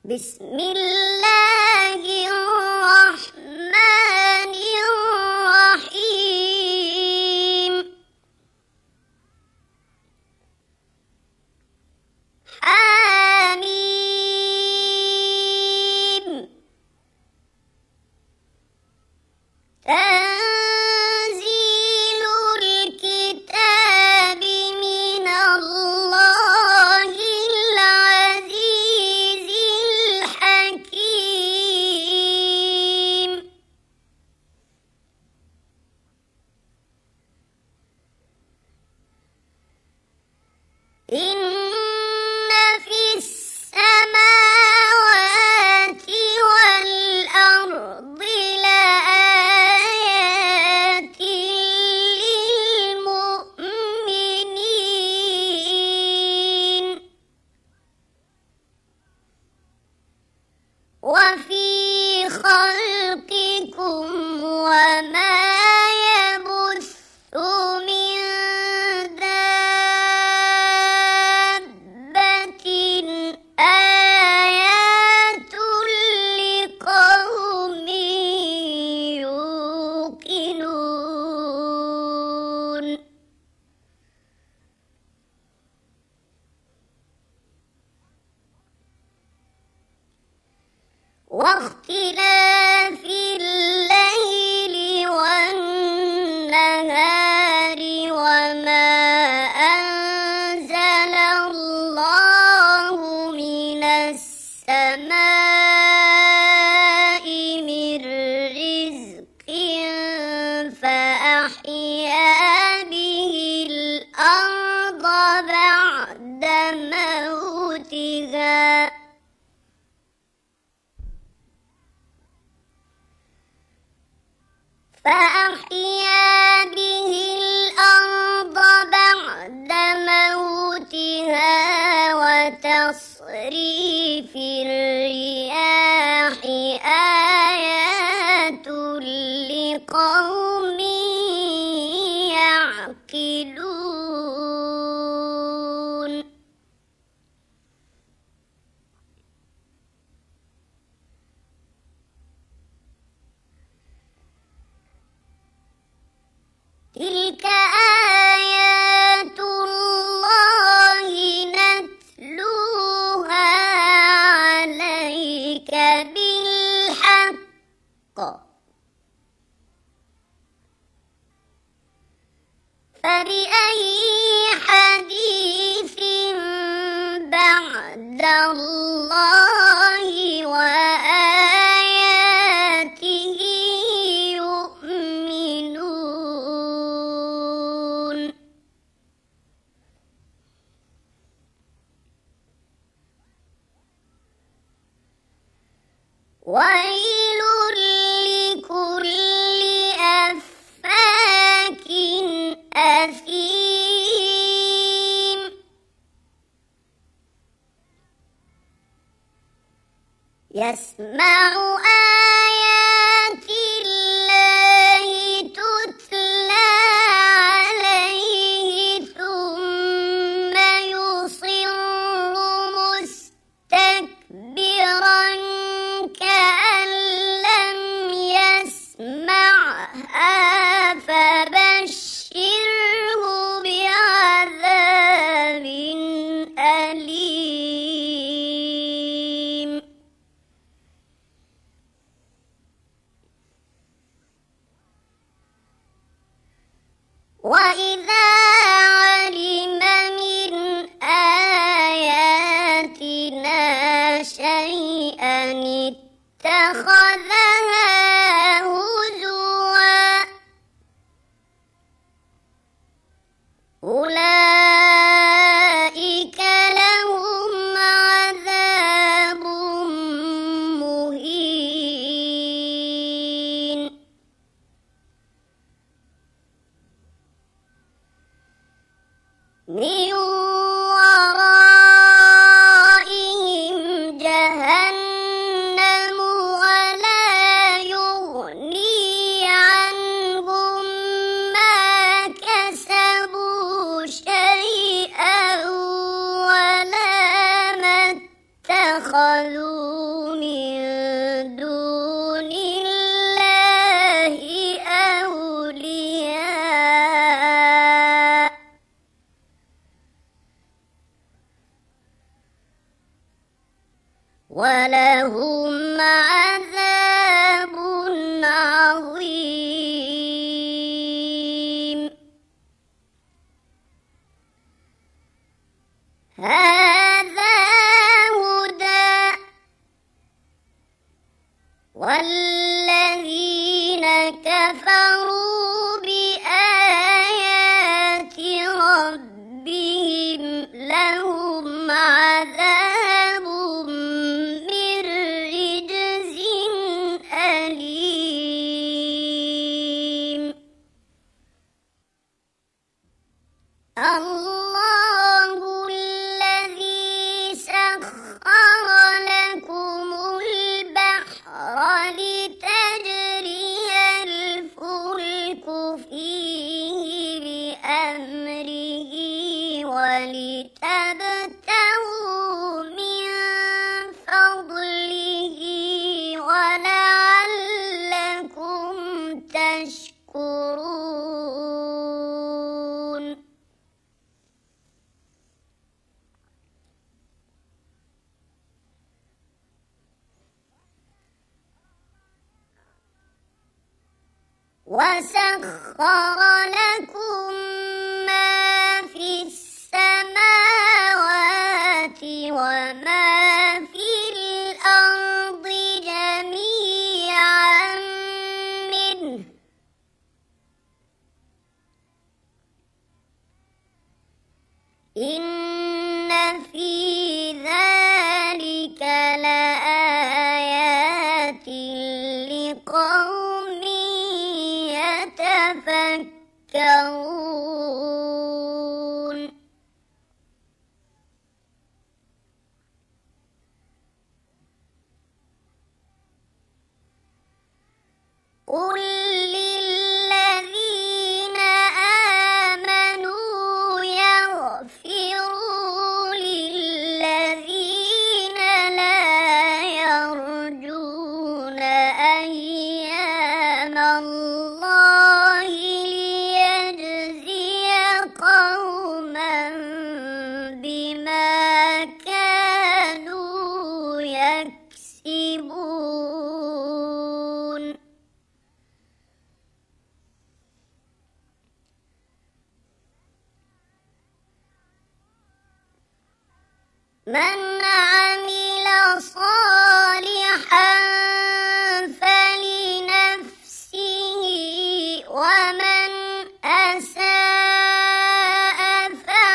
بسم الله الرحمن الرحيم حميم تنزيل الكتاب من الله العزيز الحكيم إن في السماوات والأرض لآيات للمؤمنين وفي خلقكم وما يبث من دابة آيات لقوم يوقنون واختلاف الليل والنهار وما أنزل الله من السماء من رزق فأحيا به الأرض بعد موتها وتصريف الرياح آيات لقوم يعقلون تلك آيات الله نتلوها عليك بالحق فبأي حديث بعد الله وآياته يؤمنون ويل لكل أفاك أثيم يسمع آيات الله تتلى عليه ثم يصر مستكبرا كأن لم يسمعها فبشره بعذاب أليم وإذا علم من آياتنا شيئا اتخذها هزوا أولئك لهم عذاب مهين من ورائهم جهنم ولا يغني عنهم ما كسبوا شيئا اتخذوا من دون الله أولياء ولهم عذاب عظيم. هذا هدى والذين كفروا بآيات ربهم لهم عذاب من رجز أليم. الله الذي سخر لكم البحر لتجري الفلك فيه بأمره ولتبتغوا من فضله ولعلكم تشكرون. وسخر لكم ما في السماوات وما في الأرض جميعا منه إن في ذلك لآيات لقوم يتفكرون. قل للذين آمنوا يغفروا للذين لا يرجون أيام الله ليجزي قوما بما كانوا يكسبون. من عمل صالحا فلنفسه ومن أساء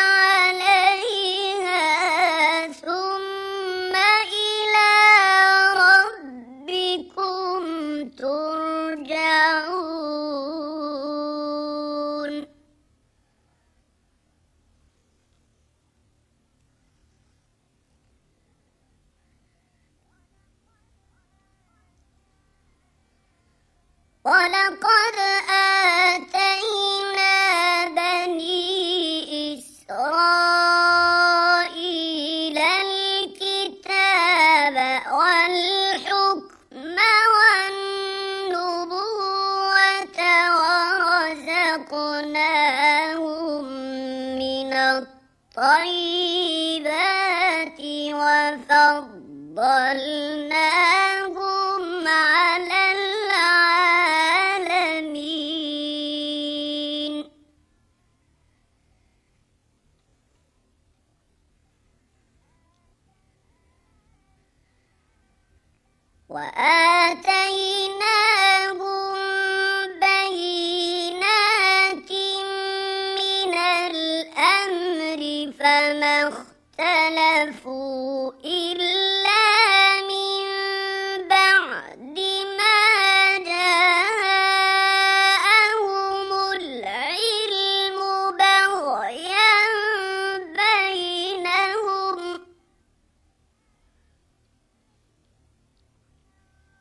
فعليها ثم إلى ربكم ترجعون. ولقد آتينا بني إسرائيل الكتاب والحكم والنبوة ورزقناهم من الطيبات وفضلناهم على العالمين. وآتيناهم بينات من الأمر فما اختلفوا إلا من بعد ما جاءهم العلم بغيا بينهم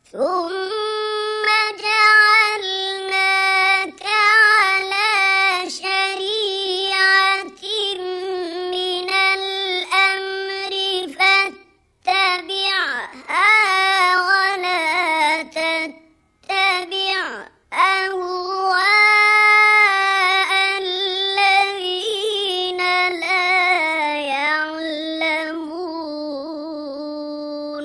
ثم جعلناك على شريعة من الأمر فاتبعها ولا تتبع أهواء الذين لا يعلمون.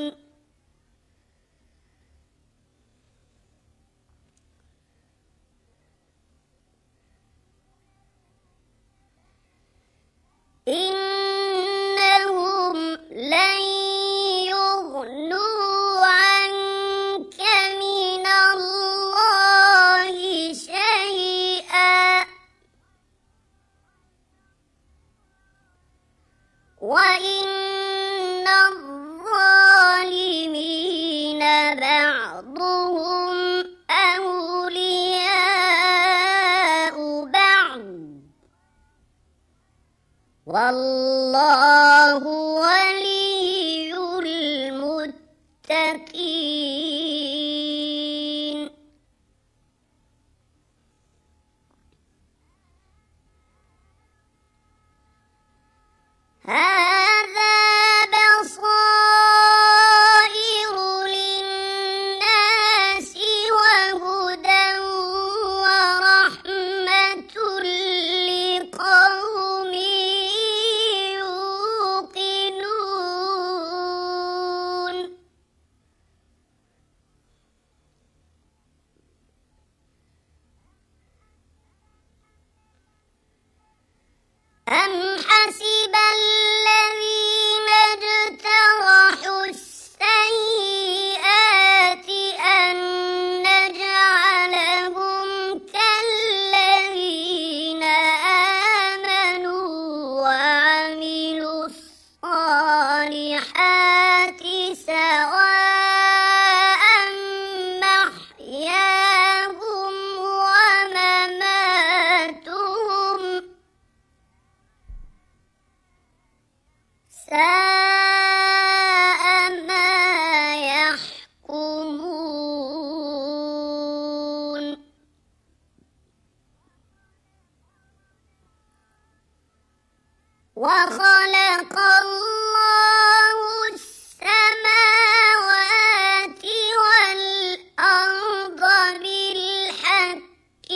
إنهم لن يغنوا عنك من الله شيئا وإن الظالمين بعضهم أولياء بعض والله ولي المتقين. هذا بصائر للناس وهدى ورحمة لقوم يوقنون. أم حسب الذين اجترحوا السيئات أن نجعلهم كالذين آمنوا وعملوا الصالحات سواء محياهم ومماتهم ساء ما يحكمون. وخلق الله السماوات والأرض بالحق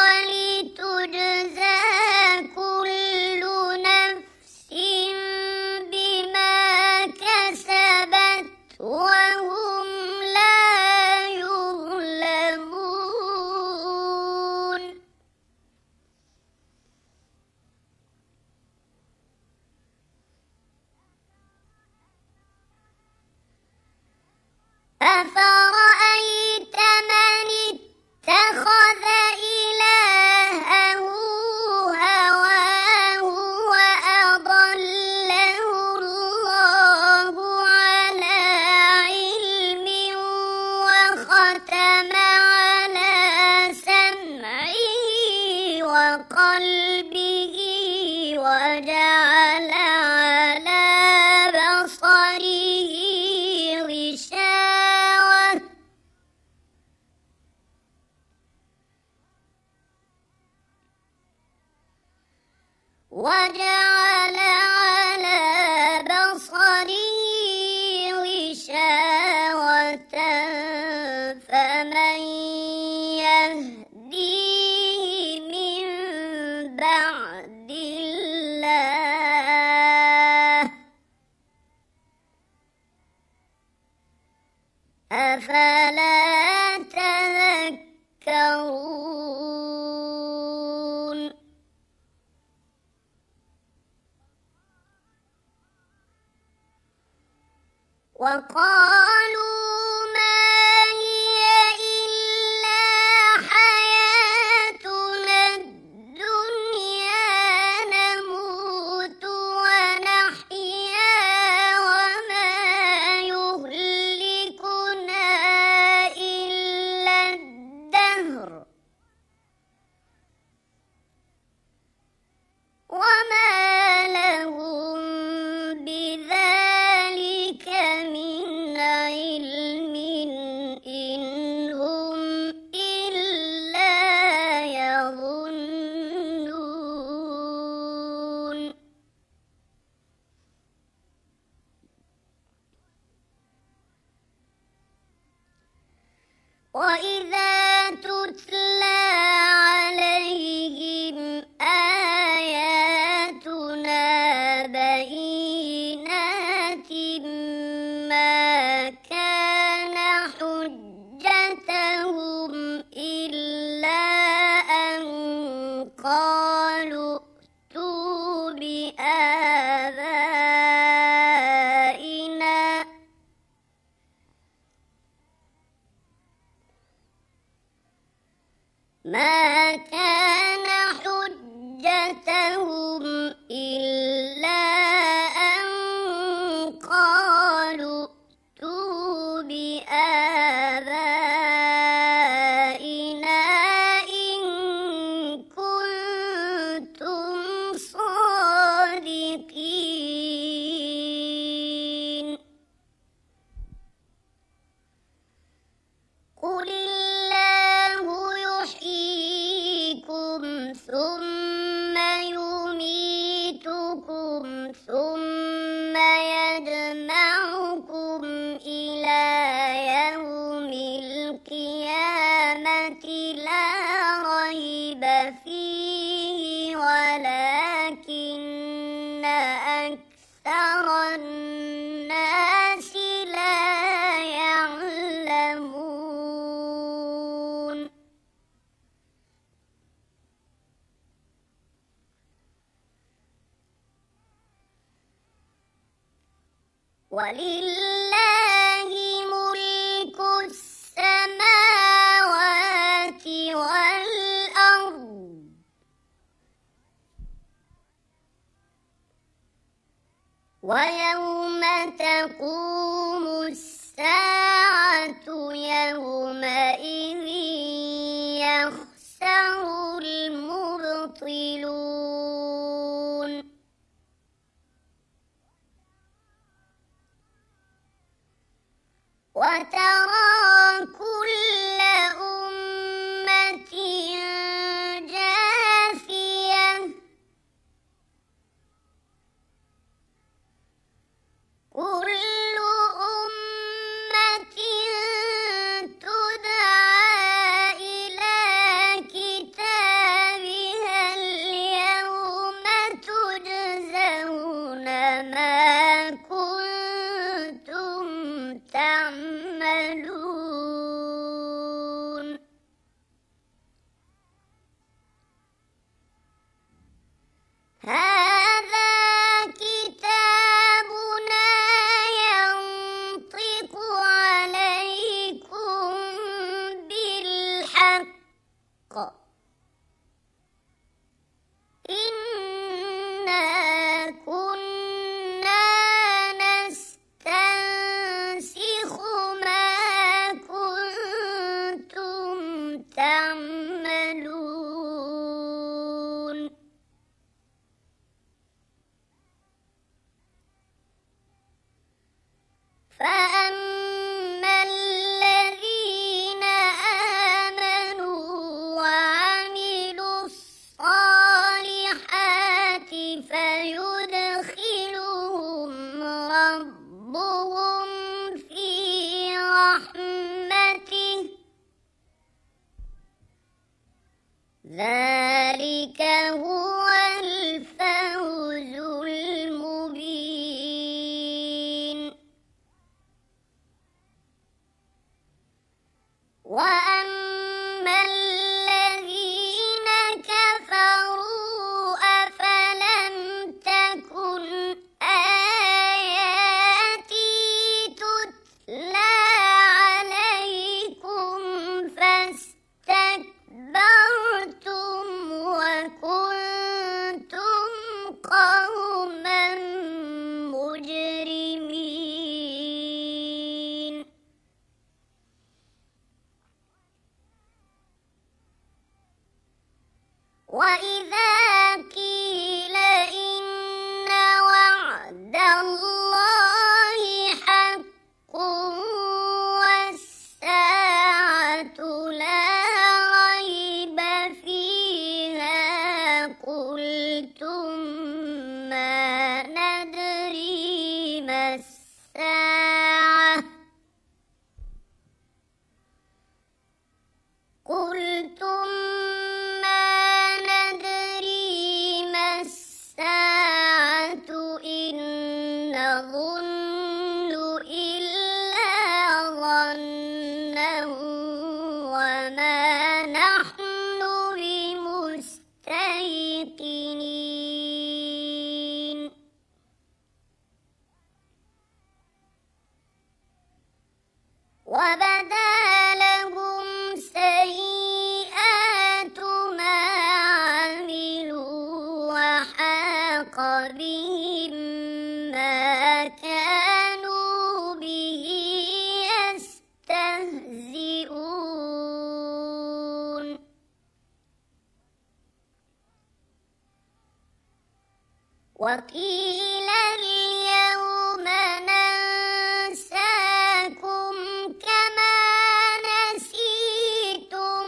ولتجزى كل نفس بما كسبت وهم لا يظلمون. أفرأيت من اتخذ إلهه هواه وأضله الله على علم وختم على سمعه وقلبه وجعل على بصره غشاوة فمن يهديه من بعد الله أفلا تذكرون. وقالوا ما هي إلا حياتنا الدنيا نموت ونحيا وما يهلكنا إلا الدهر وما لهم بذلك من علم وإذا تتلى عليهم آياتنا بينات ما كان حجتهم إلا أن قالوا ائتوا بآبائنا ما كان حجتهم إلا أن قالوا ائتوا بآبائنا إن كنتم صادقين قل الله يحييكم ثم يميتكم ثم يجمعكم إلى يوم القيامة لا ريب فيه ولكن أكثر الناس لا يعلمون ولله ملك السماوات والأرض ويوم تقوم الساعة يومئذ يخسر المبطلون وترى كل أمة جاثية كل أمة تدعى إلى كتابها اليوم تجزون ما كنتم تعملون نظن إلا ظنا وما نحن بمستيقنين وبدا لهم سيئات ما عملوا وحاق بهم ما كانوا به يستهزئون وقيل اليوم ننساكم كما نسيتم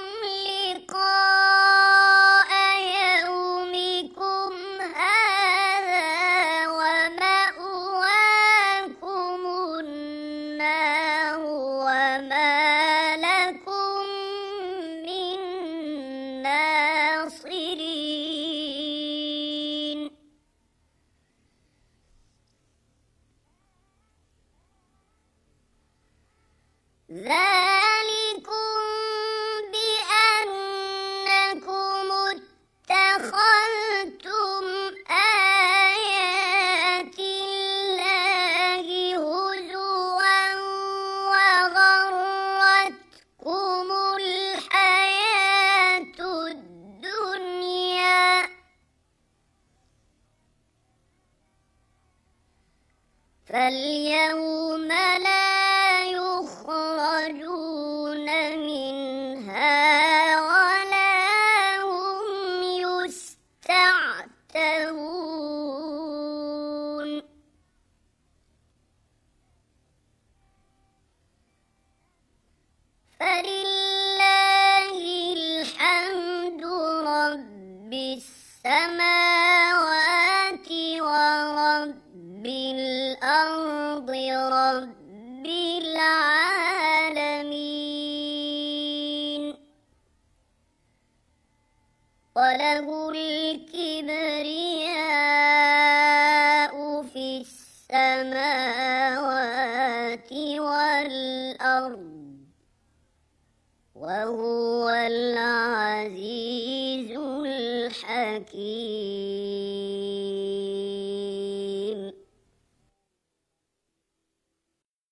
لقاء يومكم هذا ومأواكم النار وما لكم من ناصرين ذلكم بأنكم اتخذتم آيات الله هزوا وغرتكم الحياة الدنيا فاليوم لا يخرجون منها ولا هم يستعتبون فلله الحمد رب السماوات ورب الأرض رب العالمين وله الكبرياء في السماوات والأرض وهو العزيز الحكيم